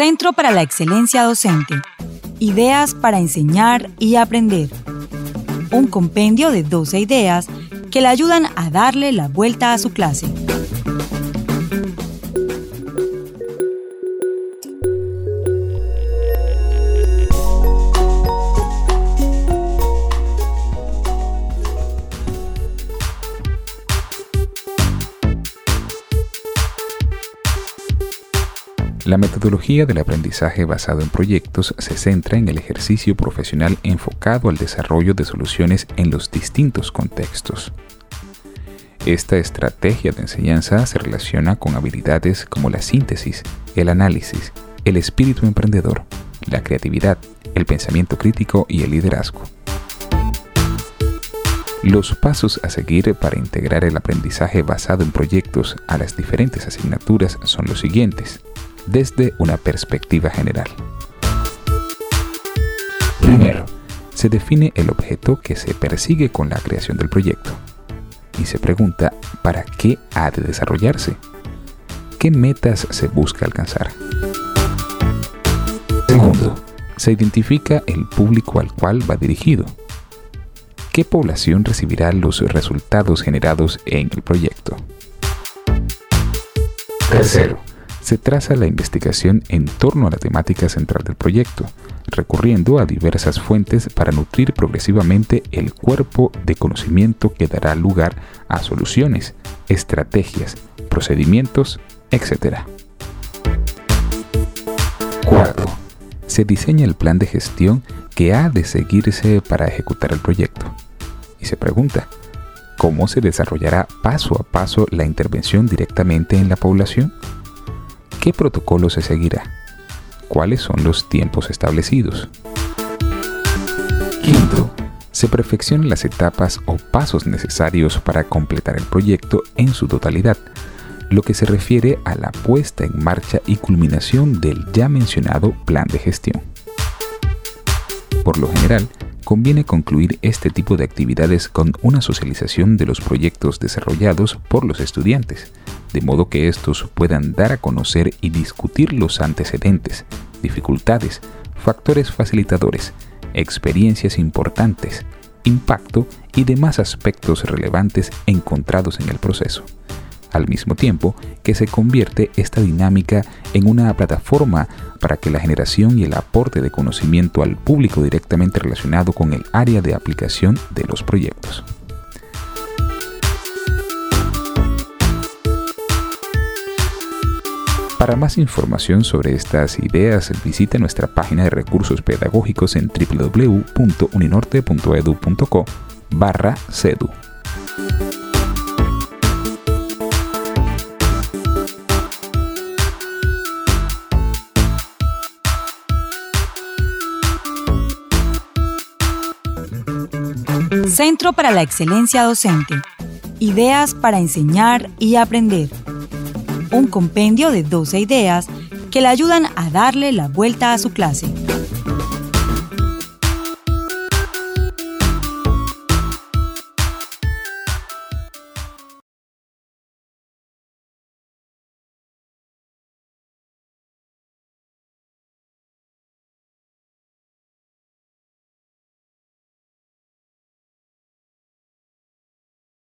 Centro para la Excelencia Docente. Ideas para enseñar y aprender. Un compendio de 12 ideas que le ayudan a darle la vuelta a su clase. La metodología del aprendizaje basado en proyectos se centra en el ejercicio profesional enfocado al desarrollo de soluciones en los distintos contextos. Esta estrategia de enseñanza se relaciona con habilidades como la síntesis, el análisis, el espíritu emprendedor, la creatividad, el pensamiento crítico y el liderazgo. Los pasos a seguir para integrar el aprendizaje basado en proyectos a las diferentes asignaturas son los siguientes, desde una perspectiva general. Primero, se define el objeto que se persigue con la creación del proyecto y se pregunta ¿para qué ha de desarrollarse? ¿Qué metas se busca alcanzar? Segundo, se identifica el público al cual va dirigido. ¿Qué población recibirá los resultados generados en el proyecto? Tercero, se traza la investigación en torno a la temática central del proyecto, recurriendo a diversas fuentes para nutrir progresivamente el cuerpo de conocimiento que dará lugar a soluciones, estrategias, procedimientos, etc. Cuarto, se diseña el plan de gestión que ha de seguirse para ejecutar el proyecto. Y se pregunta, ¿cómo se desarrollará paso a paso la intervención directamente en la población? ¿Qué protocolo se seguirá? ¿Cuáles son los tiempos establecidos? Quinto, se perfeccionan las etapas o pasos necesarios para completar el proyecto en su totalidad, lo que se refiere a la puesta en marcha y culminación del ya mencionado plan de gestión. Por lo general, conviene concluir este tipo de actividades con una socialización de los proyectos desarrollados por los estudiantes, de modo que estos puedan dar a conocer y discutir los antecedentes, dificultades, factores facilitadores, experiencias importantes, impacto y demás aspectos relevantes encontrados en el proceso. Al mismo tiempo que se convierte esta dinámica en una plataforma para que la generación y el aporte de conocimiento al público directamente relacionado con el área de aplicación de los proyectos. Para más información sobre estas ideas, visite nuestra página de recursos pedagógicos en www.uninorte.edu.co/cedu. Centro para la Excelencia Docente. Ideas para enseñar y aprender. Un compendio de 12 ideas que le ayudan a darle la vuelta a su clase.